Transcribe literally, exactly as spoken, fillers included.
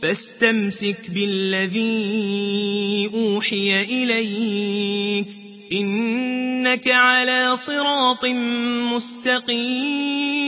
فاستمسك بالذي أوحي إليك إنك على صراط مستقيم